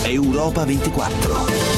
Europa 24.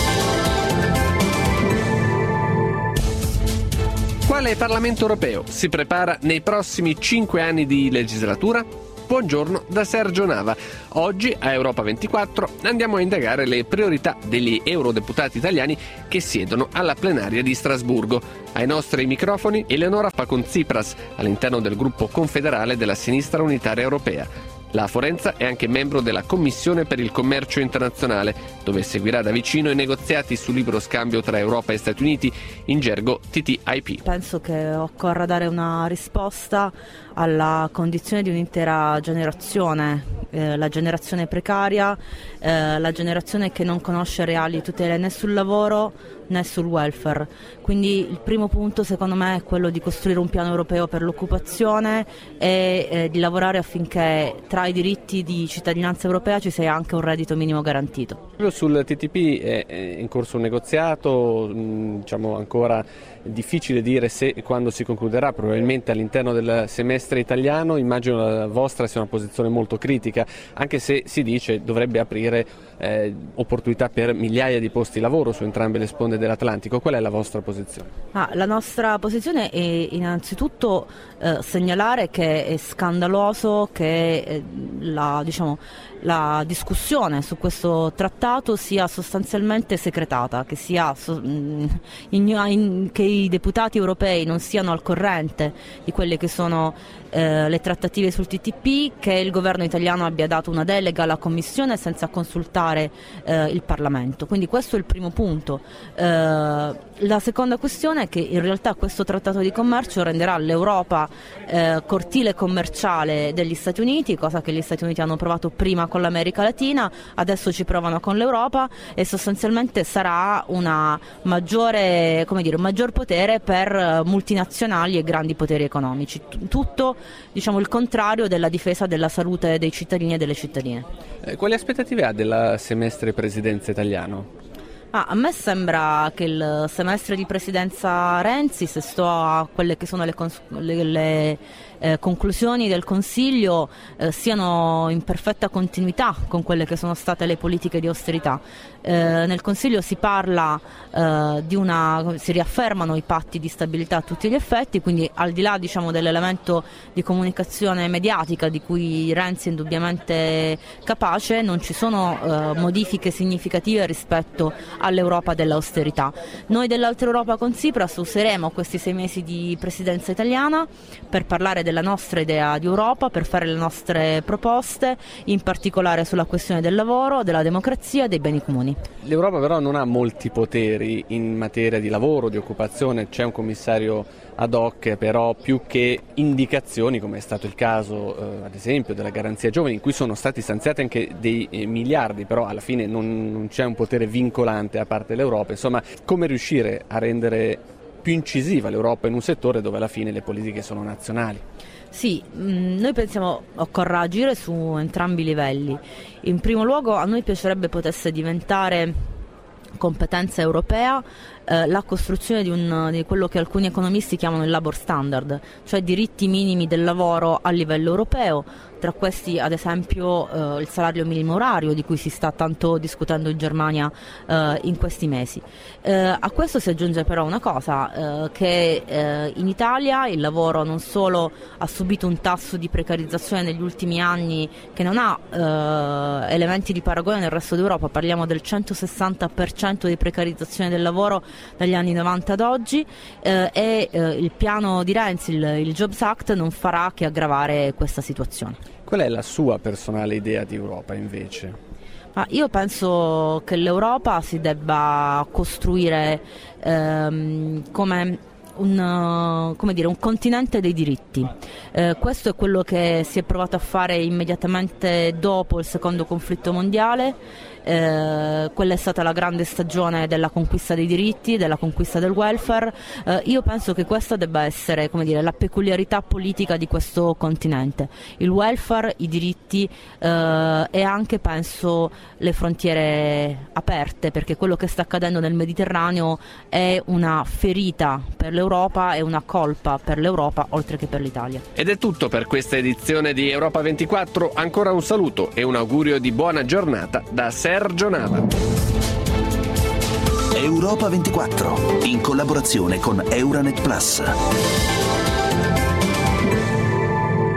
Quale Parlamento europeo si prepara nei prossimi 5 anni di legislatura? Buongiorno da Sergio Nava. Oggi a Europa 24 andiamo a indagare le priorità degli eurodeputati italiani che siedono alla plenaria di Strasburgo. Ai nostri microfoni Eleonora Facon-Tsipras, all'interno del gruppo confederale della Sinistra Unitaria Europea. La Forenza è anche membro della Commissione per il Commercio Internazionale, dove seguirà da vicino i negoziati sul libero scambio tra Europa e Stati Uniti, in gergo TTIP. Penso che occorra dare una risposta alla condizione di un'intera generazione, la generazione precaria, la generazione che non conosce reali tutele né sul lavoro né sul welfare. Quindi il primo punto secondo me è quello di costruire un piano europeo per l'occupazione e di lavorare affinché tra i diritti di cittadinanza europea ci sia anche un reddito minimo garantito. Proprio sul TTIP è in corso un negoziato, diciamo ancora difficile dire se e quando si concluderà, probabilmente all'interno del semestre italiano. Immagino la vostra sia una posizione molto critica, anche se si dice dovrebbe aprire opportunità per migliaia di posti di lavoro su entrambe le sponde dell'Atlantico. Qual è la vostra posizione? La nostra posizione è innanzitutto segnalare che è scandaloso che la discussione su questo trattato sia sostanzialmente segretata, che i deputati europei non siano al corrente di quelle che sono le trattative sul TTIP, che il governo italiano abbia dato una delega alla Commissione senza consultare il Parlamento. Quindi questo è il primo punto. La seconda questione è che in realtà questo trattato di commercio renderà l'Europa cortile commerciale degli Stati Uniti, cosa che gli Stati Uniti hanno provato prima con l'America Latina, adesso ci provano con l'Europa, e sostanzialmente sarà un maggior potere per multinazionali e grandi poteri economici. Tutto, il contrario della difesa della salute dei cittadini e delle cittadine. Quali aspettative ha del semestre presidenza italiano? A me sembra che il semestre di presidenza Renzi, se sto a quelle che sono le conclusioni del Consiglio, siano in perfetta continuità con quelle che sono state le politiche di austerità. Nel Consiglio si parla si riaffermano i patti di stabilità a tutti gli effetti, quindi al di là dell'elemento di comunicazione mediatica di cui Renzi è indubbiamente capace, non ci sono modifiche significative rispetto all'Europa dell'austerità. Noi dell'Altra Europa con Tsipras useremo questi 6 mesi di presidenza italiana per parlare della nostra idea di Europa, per fare le nostre proposte, in particolare sulla questione del lavoro, della democrazia e dei beni comuni. L'Europa però non ha molti poteri in materia di lavoro, di occupazione. C'è un commissario ad hoc, però più che indicazioni, come è stato il caso ad esempio della garanzia giovani, in cui sono stati stanziati anche dei miliardi, però alla fine non c'è un potere vincolante a parte l'Europa. Insomma, come riuscire a rendere più incisiva l'Europa in un settore dove alla fine le politiche sono nazionali? Sì, noi pensiamo occorra agire su entrambi i livelli. In primo luogo a noi piacerebbe potesse diventare competenza europea la costruzione di quello che alcuni economisti chiamano il labor standard, cioè diritti minimi del lavoro a livello europeo. Tra questi ad esempio il salario minimo orario, di cui si sta tanto discutendo in Germania in questi mesi. A questo si aggiunge però una cosa, che in Italia il lavoro non solo ha subito un tasso di precarizzazione negli ultimi anni che non ha elementi di paragone nel resto d'Europa, parliamo del 160% di precarizzazione del lavoro dagli anni 90 ad oggi, e il piano di Renzi, il Jobs Act, non farà che aggravare questa situazione. Qual è la sua personale idea di Europa invece? Io penso che l'Europa si debba costruire come un continente dei diritti. Questo è quello che si è provato a fare immediatamente dopo il secondo conflitto mondiale. Quella è stata la grande stagione della conquista dei diritti, della conquista del welfare. Io penso che questa debba essere, la peculiarità politica di questo continente: il welfare, i diritti e anche, penso, le frontiere aperte, perché quello che sta accadendo nel Mediterraneo è una ferita per l'Europa l'Europa è una colpa per l'Europa oltre che per l'Italia. Ed è tutto per questa edizione di Europa 24. Ancora un saluto e un augurio di buona giornata da Sergio Nava. Europa 24, in collaborazione con Euranet Plus.